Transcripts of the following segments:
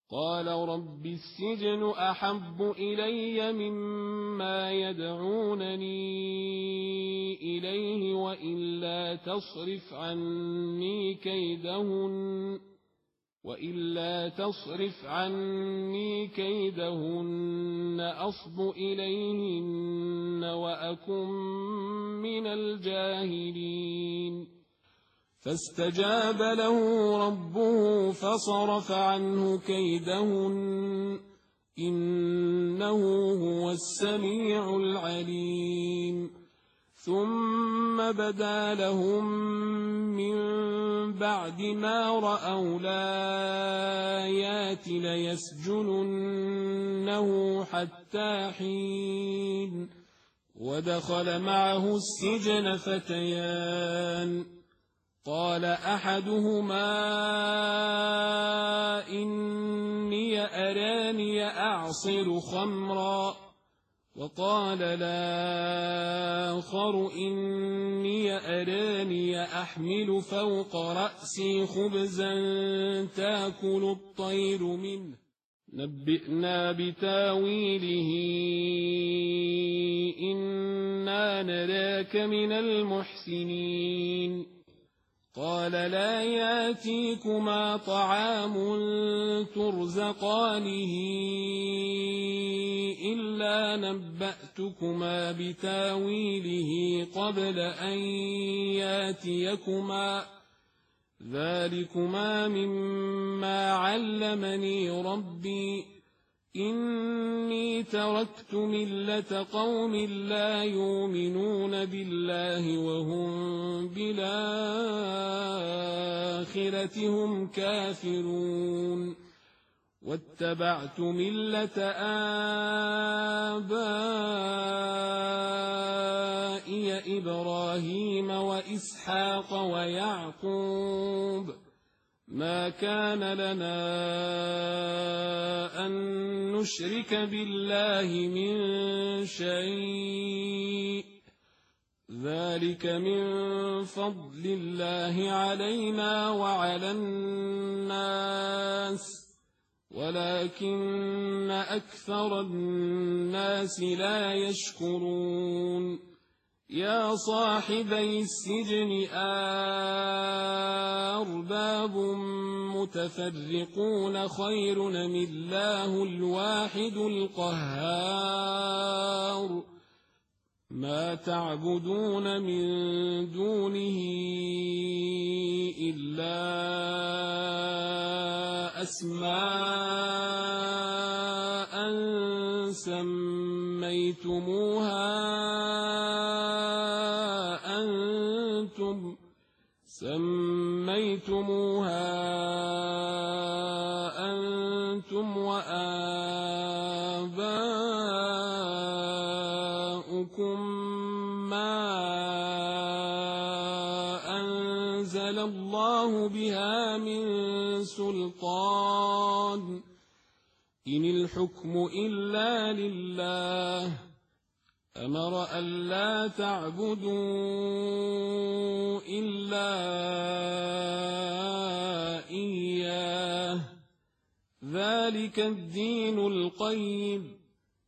قال رب السجن أحب إلي مما يدعونني إليه وإلا تصرف عني كيدهن أصب إليهن وأكن من الجاهلين فاستجاب له ربه فصرف عنه كيدهن إنه هو السميع العليم ثم بدا لهم من بعد ما رأوا الآيات ليسجننه حتى حين ودخل معه السجن فتيان قال أحدهما إني أراني أعصر خمرا وقال الآخر إني أراني أحمل فوق رأسي خبزا تأكل الطير منه نبئنا بتاويله إنا نراك من المحسنين قال لا ياتيكما طعام ترزقانه إلا نبأتكما بتاويله قبل أن ياتيكما ذلكما مما علمني ربي إني تركت ملة قوم لا يؤمنون بالله وهم بالآخرة هم كافرون واتبعت ملة آبائي إبراهيم وإسحاق ويعقوب ما كان لنا أن نشرك بالله من شيء ذلك من فضل الله علينا وعلى الناس ولكن أكثر الناس لا يشكرون يا صاحبي السجن أرباب متفرقون خير أم الله الواحد القهار ما تعبدون من دونه إلا أسماء سميتموها أنتم وآباؤكم ما أنزل الله بها من سلطان إن الحكم إلا لله أمر ألا تعبدوا إلا إياه ذلك الدين القيم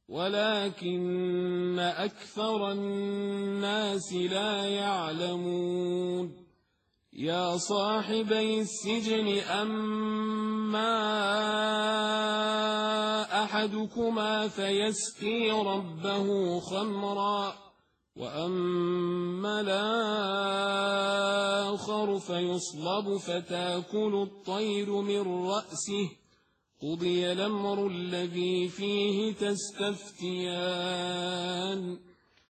ولكن أكثر الناس لا يعلمون يا صاحبي السجن أما أحدكما فيسقي ربه خمرا وأما الآخر فيصلب فتأكل الطير من رأسه قضي الأمر الذي فيه تستفتيان